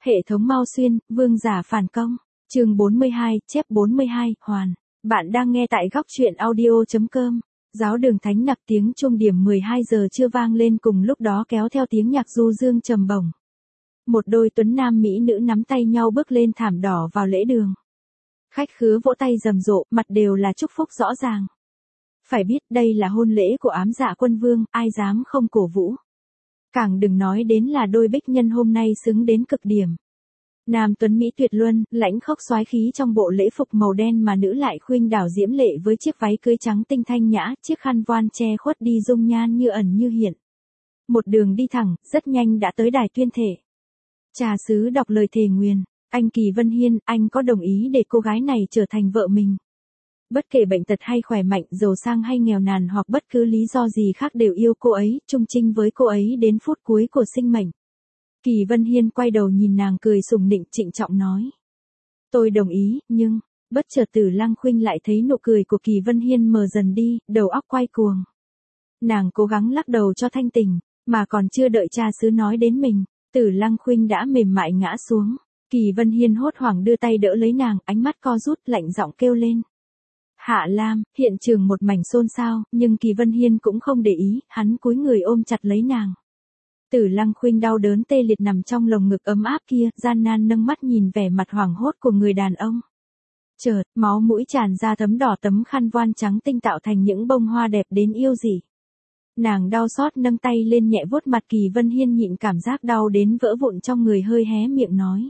Hệ thống Mao Xuyên, vương giả phản công. Chương 42, chép 42, hoàn. Bạn đang nghe tại góc truyện audio.com. Giáo đường thánh nặc tiếng chuông điểm 12 giờ chưa vang lên, cùng lúc đó kéo theo tiếng nhạc du dương trầm bổng. Một đôi tuấn nam mỹ nữ nắm tay nhau bước lên thảm đỏ vào lễ đường. Khách khứa vỗ tay rầm rộ, mặt đều là chúc phúc rõ ràng. Phải biết đây là hôn lễ của ám dạ quân vương, ai dám không cổ vũ. Càng đừng nói đến là đôi bích nhân hôm nay xứng đến cực điểm. Nam tuấn mỹ tuyệt luân, lãnh khốc soái khí trong bộ lễ phục màu đen mà nữ lại khuynh đảo diễm lệ với chiếc váy cưới trắng tinh thanh nhã, chiếc khăn voan che khuất đi dung nhan như ẩn như hiện. Một đường đi thẳng, rất nhanh đã tới đài tuyên thể. Trà sứ đọc lời thề nguyền, anh Kỳ Vân Hiên, anh có đồng ý để cô gái này trở thành vợ mình? Bất kể bệnh tật hay khỏe mạnh, giàu sang hay nghèo nàn hoặc bất cứ lý do gì khác đều yêu cô ấy, chung chinh với cô ấy đến phút cuối của sinh mệnh. Kỳ Vân Hiên quay đầu nhìn nàng cười sùng nịnh trịnh trọng nói. Tôi đồng ý, nhưng, bất chợt Tử Lăng Khuynh lại thấy nụ cười của Kỳ Vân Hiên mờ dần đi, đầu óc quay cuồng. Nàng cố gắng lắc đầu cho thanh tỉnh, mà còn chưa đợi cha xứ nói đến mình, Tử Lăng Khuynh đã mềm mại ngã xuống. Kỳ Vân Hiên hốt hoảng đưa tay đỡ lấy nàng, ánh mắt co rút, lạnh giọng kêu lên. Hạ Lam, hiện trường một mảnh xôn xao, nhưng Kỳ Vân Hiên cũng không để ý, hắn cúi người ôm chặt lấy nàng. Tử Lăng Khuynh đau đớn tê liệt nằm trong lồng ngực ấm áp kia, gian nan nâng mắt nhìn vẻ mặt hoảng hốt của người đàn ông. Chợt, máu mũi tràn ra thấm đỏ tấm khăn voan trắng tinh tạo thành những bông hoa đẹp đến yêu dị. Nàng đau xót nâng tay lên nhẹ vuốt mặt Kỳ Vân Hiên, nhịn cảm giác đau đến vỡ vụn trong người, hơi hé miệng nói.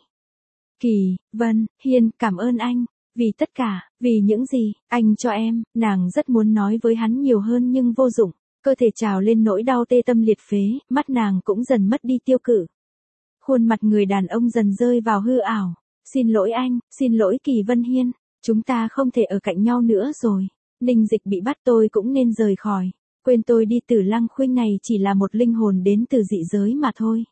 Kỳ Vân Hiên, cảm ơn anh. Vì tất cả, vì những gì anh cho em. Nàng rất muốn nói với hắn nhiều hơn nhưng vô dụng, cơ thể trào lên nỗi đau tê tâm liệt phế, mắt nàng cũng dần mất đi tiêu cự. Khuôn mặt người đàn ông dần rơi vào hư ảo. Xin lỗi anh, xin lỗi Kỳ Vân Hiên, chúng ta không thể ở cạnh nhau nữa rồi. Ninh Dịch bị bắt, tôi cũng nên rời khỏi. Quên tôi đi, Tử Lăng Khuynh này chỉ là một linh hồn đến từ dị giới mà thôi.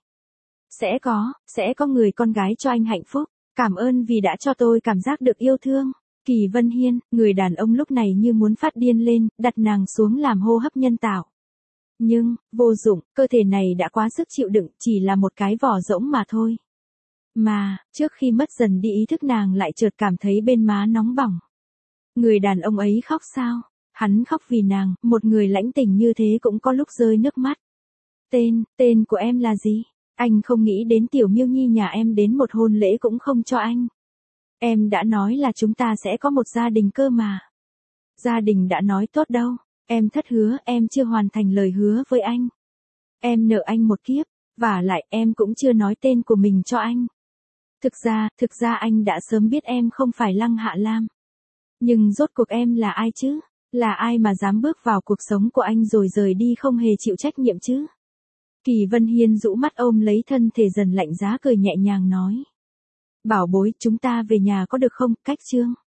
Sẽ có người con gái cho anh hạnh phúc. Cảm ơn vì đã cho tôi cảm giác được yêu thương. Kỳ Vân Hiên, người đàn ông lúc này như muốn phát điên lên, đặt nàng xuống làm hô hấp nhân tạo. Nhưng, vô dụng, cơ thể này đã quá sức chịu đựng, chỉ là một cái vỏ rỗng mà thôi. Mà, trước khi mất dần đi ý thức, nàng lại chợt cảm thấy bên má nóng bỏng. Người đàn ông ấy khóc sao? Hắn khóc vì nàng, một người lãnh tình như thế cũng có lúc rơi nước mắt. Tên của em là gì? Anh không nghĩ đến Tiểu Miêu Nhi nhà em đến một hôn lễ cũng không cho anh. Em đã nói là chúng ta sẽ có một gia đình cơ mà. Gia đình đã nói tốt đâu, em thất hứa, em chưa hoàn thành lời hứa với anh. Em nợ anh một kiếp, vả lại em cũng chưa nói tên của mình cho anh. Thực ra anh đã sớm biết em không phải Lăng Hạ Lam. Nhưng rốt cuộc em là ai chứ? Là ai mà dám bước vào cuộc sống của anh rồi rời đi không hề chịu trách nhiệm chứ? Kỳ Vân Hiên rũ mắt ôm lấy thân thể dần lạnh giá, cười nhẹ nhàng nói. Bảo bối, chúng ta về nhà có được không? Cách chương.